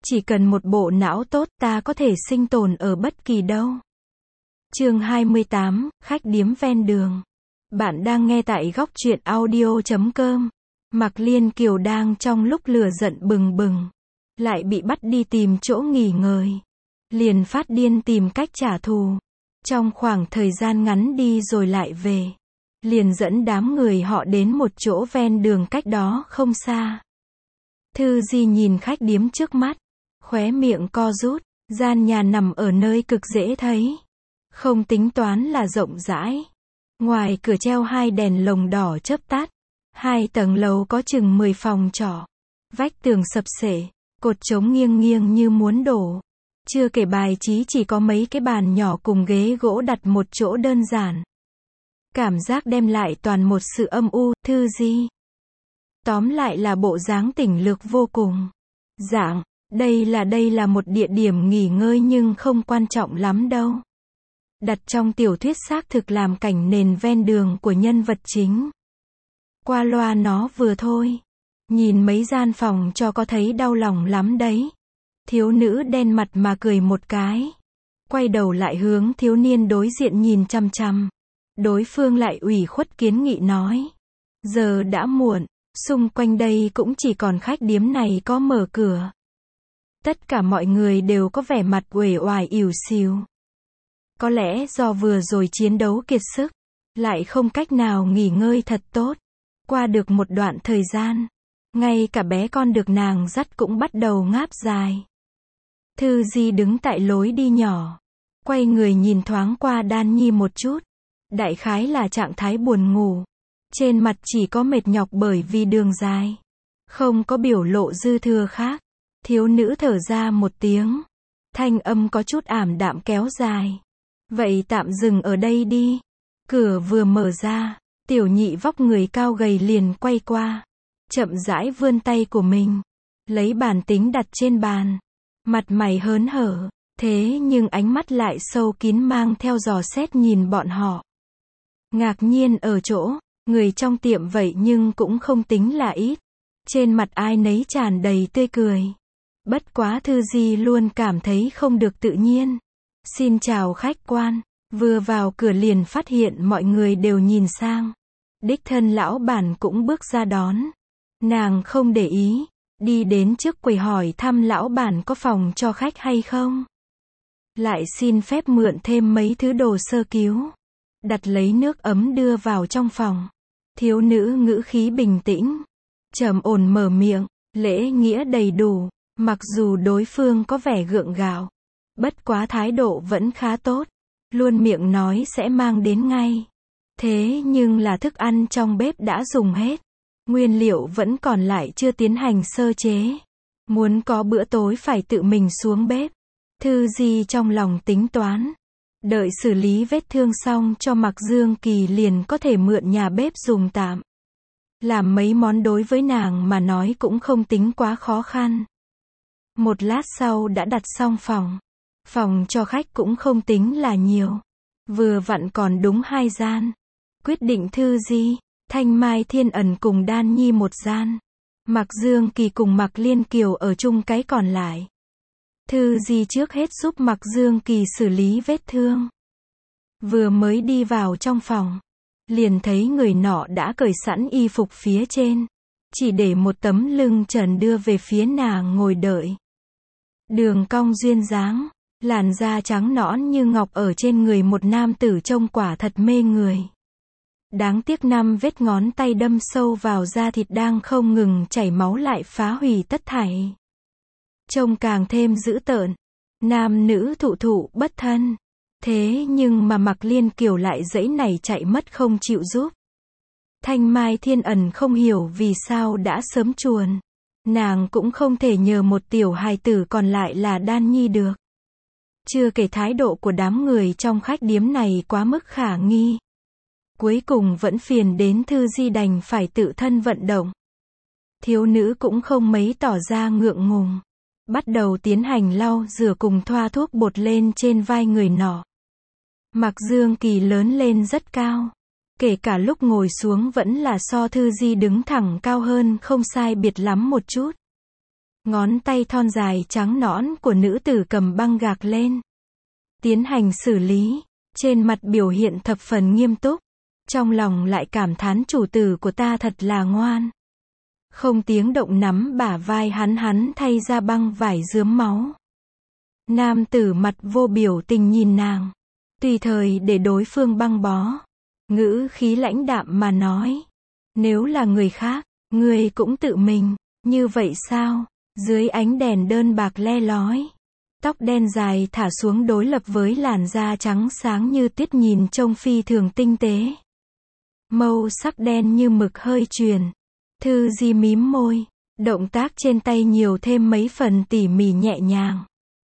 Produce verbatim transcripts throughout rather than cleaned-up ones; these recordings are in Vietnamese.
Chỉ cần một bộ não tốt, ta có thể sinh tồn ở bất kỳ đâu. Chương hai mươi tám, khách điếm ven đường. Bạn đang nghe tại góc truyện audio chấm com. Mạc Liên Kiều đang trong lúc lửa giận bừng bừng, lại bị bắt đi tìm chỗ nghỉ ngơi, liền phát điên tìm cách trả thù. Trong khoảng thời gian ngắn đi rồi lại về, liền dẫn đám người họ đến một chỗ ven đường cách đó không xa. Thư Di nhìn khách điếm trước mắt, khóe miệng co rút. Gian nhà nằm ở nơi cực dễ thấy, không tính toán là rộng rãi. Ngoài cửa treo hai đèn lồng đỏ chớp tắt. Hai tầng lầu có chừng mười phòng trọ. Vách tường sập xệ, cột trống nghiêng nghiêng như muốn đổ. Chưa kể bài trí chỉ có mấy cái bàn nhỏ cùng ghế gỗ đặt một chỗ đơn giản. Cảm giác đem lại toàn một sự âm u. Thư Di. Tóm lại là bộ dáng tỉnh lực vô cùng. Dạng, đây là đây là một địa điểm nghỉ ngơi nhưng không quan trọng lắm đâu. Đặt trong tiểu thuyết xác thực làm cảnh nền ven đường của nhân vật chính. Qua loa nó vừa thôi. Nhìn mấy gian phòng cho có thấy đau lòng lắm đấy. Thiếu nữ đen mặt mà cười một cái. Quay đầu lại hướng thiếu niên đối diện nhìn chăm chăm. Đối phương lại ủy khuất kiến nghị nói. Giờ đã muộn, xung quanh đây cũng chỉ còn khách điếm này có mở cửa. Tất cả mọi người đều có vẻ mặt uể oải ỉu xìu. Có lẽ do vừa rồi chiến đấu kiệt sức, lại không cách nào nghỉ ngơi thật tốt. Qua được một đoạn thời gian, ngay cả bé con được nàng dắt cũng bắt đầu ngáp dài. Thư Di đứng tại lối đi nhỏ, quay người nhìn thoáng qua Đan Nhi một chút. Đại khái là trạng thái buồn ngủ. Trên mặt chỉ có mệt nhọc bởi vì đường dài. Không có biểu lộ dư thừa khác. Thiếu nữ thở ra một tiếng. Thanh âm có chút ảm đạm kéo dài. Vậy tạm dừng ở đây đi. Cửa vừa mở ra, tiểu nhị vóc người cao gầy liền quay qua. Chậm rãi vươn tay của mình. Lấy bàn tính đặt trên bàn. Mặt mày hớn hở. Thế nhưng ánh mắt lại sâu kín mang theo dò xét nhìn bọn họ. Ngạc nhiên ở chỗ, người trong tiệm vậy nhưng cũng không tính là ít. Trên mặt ai nấy tràn đầy tươi cười. Bất quá Thư Di luôn cảm thấy không được tự nhiên. Xin chào khách quan. Vừa vào cửa liền phát hiện mọi người đều nhìn sang. Đích thân lão bản cũng bước ra đón. Nàng không để ý, đi đến trước quầy hỏi thăm lão bản có phòng cho khách hay không. Lại xin phép mượn thêm mấy thứ đồ sơ cứu. Đặt lấy nước ấm đưa vào trong phòng. Thiếu nữ ngữ khí bình tĩnh, trầm ổn mở miệng, lễ nghĩa đầy đủ. Mặc dù đối phương có vẻ gượng gạo, bất quá thái độ vẫn khá tốt. Luôn miệng nói sẽ mang đến ngay. Thế nhưng là thức ăn trong bếp đã dùng hết. Nguyên liệu vẫn còn lại chưa tiến hành sơ chế. Muốn có bữa tối phải tự mình xuống bếp. Thư Di trong lòng tính toán. Đợi xử lý vết thương xong cho Mạc Dương Kỳ liền có thể mượn nhà bếp dùng tạm. Làm mấy món đối với nàng mà nói cũng không tính quá khó khăn. Một lát sau đã đặt xong phòng. Phòng cho khách cũng không tính là nhiều. Vừa vặn còn đúng hai gian. Quyết định Thư Di, Thanh Mai Thiên Ẩn cùng Đan Nhi một gian. Mạc Dương Kỳ cùng Mạc Liên Kiều ở chung cái còn lại. Thư Di trước hết giúp Mạc Dương Kỳ xử lý vết thương. Vừa mới đi vào trong phòng, liền thấy người nọ đã cởi sẵn y phục phía trên. Chỉ để một tấm lưng trần đưa về phía nàng ngồi đợi. Đường cong duyên dáng, làn da trắng nõn như ngọc ở trên người một nam tử trông quả thật mê người. Đáng tiếc năm vết ngón tay đâm sâu vào da thịt đang không ngừng chảy máu lại phá hủy tất thảy. Trông càng thêm dữ tợn. Nam nữ thụ thụ bất thân. Thế nhưng mà Mạc Liên Kiều lại dãy này chạy mất không chịu giúp. Thanh Mai Thiên Ẩn không hiểu vì sao đã sớm chuồn. Nàng cũng không thể nhờ một tiểu hài tử còn lại là Đan Nhi được. Chưa kể thái độ của đám người trong khách điếm này quá mức khả nghi. Cuối cùng vẫn phiền đến Thư Di đành phải tự thân vận động. Thiếu nữ cũng không mấy tỏ ra ngượng ngùng. Bắt đầu tiến hành lau rửa cùng thoa thuốc bột lên trên vai người nọ. Mạc Dương Kỳ lớn lên rất cao. Kể cả lúc ngồi xuống vẫn là so Thư Di đứng thẳng cao hơn không sai biệt lắm một chút. Ngón tay thon dài trắng nõn của nữ tử cầm băng gạc lên, tiến hành xử lý, trên mặt biểu hiện thập phần nghiêm túc, trong lòng lại cảm thán chủ tử của ta thật là ngoan. Không tiếng động nắm bả vai hắn hắn thay ra băng vải rướm máu. Nam tử mặt vô biểu tình nhìn nàng, tùy thời để đối phương băng bó, ngữ khí lãnh đạm mà nói, nếu là người khác, ngươi cũng tự mình, như vậy sao? Dưới ánh đèn đơn bạc le lói, tóc đen dài thả xuống đối lập với làn da trắng sáng như tuyết nhìn trông phi thường tinh tế. Mâu sắc đen như mực hơi truyền. Thư Di mím môi, động tác trên tay nhiều thêm mấy phần tỉ mỉ nhẹ nhàng.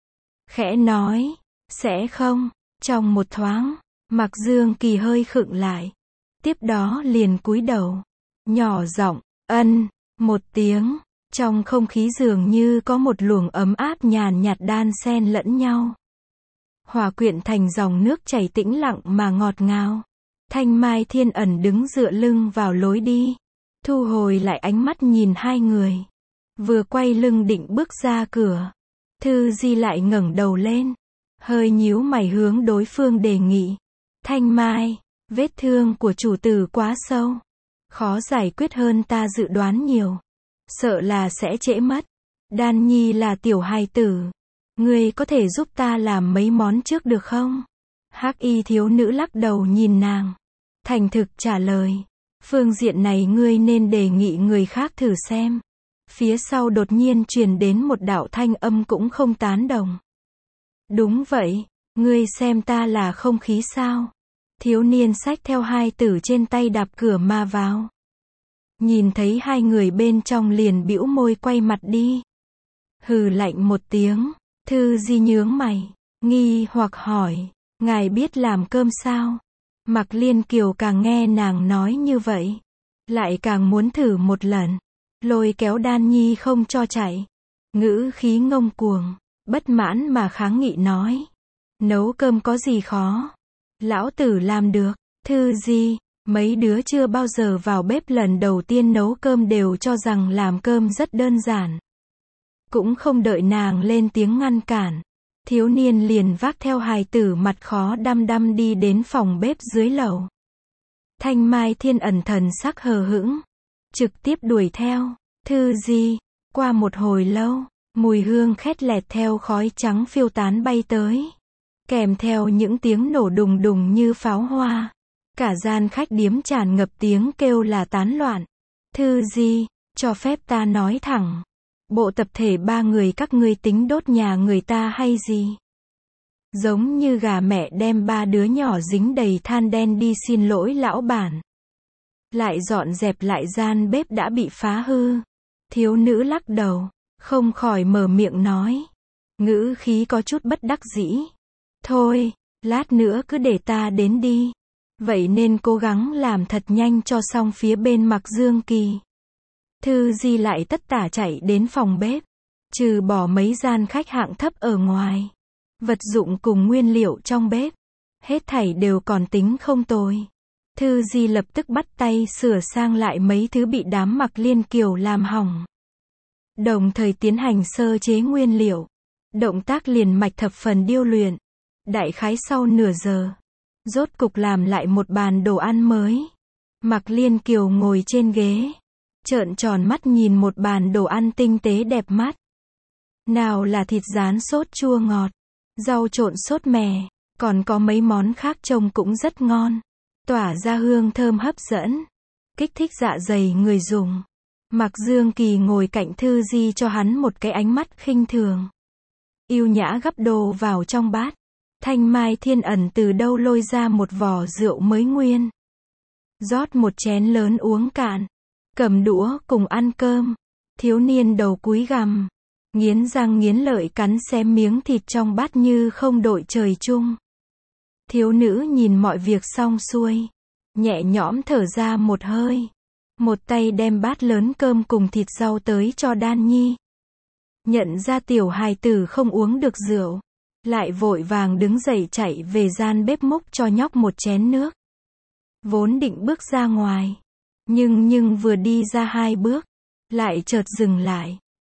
Khẽ nói, sẽ không, trong một thoáng, Mạc Dương Kỳ hơi khựng lại. Tiếp đó liền cúi đầu, nhỏ giọng, ân, một tiếng. Trong không khí dường như có một luồng ấm áp nhàn nhạt đan xen lẫn nhau, hòa quyện thành dòng nước chảy tĩnh lặng mà ngọt ngào. Thanh Mai Thiên Ẩn đứng dựa lưng vào lối đi, thu hồi lại ánh mắt nhìn hai người, vừa quay lưng định bước ra cửa, Thư Di lại ngẩng đầu lên, hơi nhíu mày hướng đối phương đề nghị, Thanh Mai, vết thương của chủ tử quá sâu, khó giải quyết hơn ta dự đoán nhiều, sợ là sẽ trễ mất. Đan Nhi là tiểu hài tử, ngươi có thể giúp ta làm mấy món trước được không? Hắc y thiếu nữ lắc đầu nhìn nàng, thành thực trả lời, phương diện này ngươi nên đề nghị người khác thử xem. Phía sau đột nhiên truyền đến một đạo thanh âm cũng không tán đồng. Đúng vậy, ngươi xem ta là không khí sao? Thiếu niên xách theo hai tử trên tay đạp cửa mà vào. Nhìn thấy hai người bên trong liền bĩu môi quay mặt đi. Hừ lạnh một tiếng, Thư Di nhướng mày, nghi hoặc hỏi, ngài biết làm cơm sao? Mạc Liên Kiều càng nghe nàng nói như vậy, lại càng muốn thử một lần, lôi kéo Đan Nhi không cho chạy, ngữ khí ngông cuồng, bất mãn mà kháng nghị nói, nấu cơm có gì khó, lão tử làm được. Thư Di, mấy đứa chưa bao giờ vào bếp lần đầu tiên nấu cơm đều cho rằng làm cơm rất đơn giản. Cũng không đợi nàng lên tiếng ngăn cản, thiếu niên liền vác theo hài tử mặt khó đăm đăm đi đến phòng bếp dưới lầu. Thanh Mai Thiên Ẩn thần sắc hờ hững, trực tiếp đuổi theo. Thư Di, qua một hồi lâu, mùi hương khét lẹt theo khói trắng phiêu tán bay tới, kèm theo những tiếng nổ đùng đùng như pháo hoa. Cả gian khách điếm tràn ngập tiếng kêu là tán loạn. Thư Di, cho phép ta nói thẳng, bộ tập thể ba người các ngươi tính đốt nhà người ta hay gì? Giống như gà mẹ đem ba đứa nhỏ dính đầy than đen đi xin lỗi lão bản, lại dọn dẹp lại gian bếp đã bị phá hư. Thiếu nữ lắc đầu, không khỏi mở miệng nói, ngữ khí có chút bất đắc dĩ. Thôi, lát nữa cứ để ta đến đi. Vậy nên cố gắng làm thật nhanh cho xong phía bên Mạc Dương Kỳ. Thư Di lại tất tả chạy đến phòng bếp, trừ bỏ mấy gian khách hạng thấp ở ngoài, vật dụng cùng nguyên liệu trong bếp, hết thảy đều còn tính không tồi. Thư Di lập tức bắt tay sửa sang lại mấy thứ bị đám Mạc Liên Kiều làm hỏng, đồng thời tiến hành sơ chế nguyên liệu. Động tác liền mạch thập phần điêu luyện. Đại khái sau nửa giờ, rốt cục làm lại một bàn đồ ăn mới. Mạc Liên Kiều ngồi trên ghế, trợn tròn mắt nhìn một bàn đồ ăn tinh tế đẹp mắt. Nào là thịt rán sốt chua ngọt, rau trộn sốt mè, còn có mấy món khác trông cũng rất ngon, tỏa ra hương thơm hấp dẫn, kích thích dạ dày người dùng. Mạc Dương Kỳ ngồi cạnh Thư Di cho hắn một cái ánh mắt khinh thường, yêu nhã gắp đồ vào trong bát. Thanh Mai Thiên Ẩn từ đâu lôi ra một vò rượu mới nguyên, rót một chén lớn uống cạn, cầm đũa cùng ăn cơm. Thiếu niên đầu cúi gằm, nghiến răng nghiến lợi cắn xé miếng thịt trong bát như không đội trời chung. Thiếu nữ nhìn mọi việc xong xuôi, nhẹ nhõm thở ra một hơi, một tay đem bát lớn cơm cùng thịt rau tới cho Đan Nhi. Nhận ra tiểu hài tử không uống được rượu, lại vội vàng đứng dậy chạy về gian bếp múc cho nhóc một chén nước. Vốn định bước ra ngoài, nhưng nhưng vừa đi ra hai bước, lại chợt dừng lại,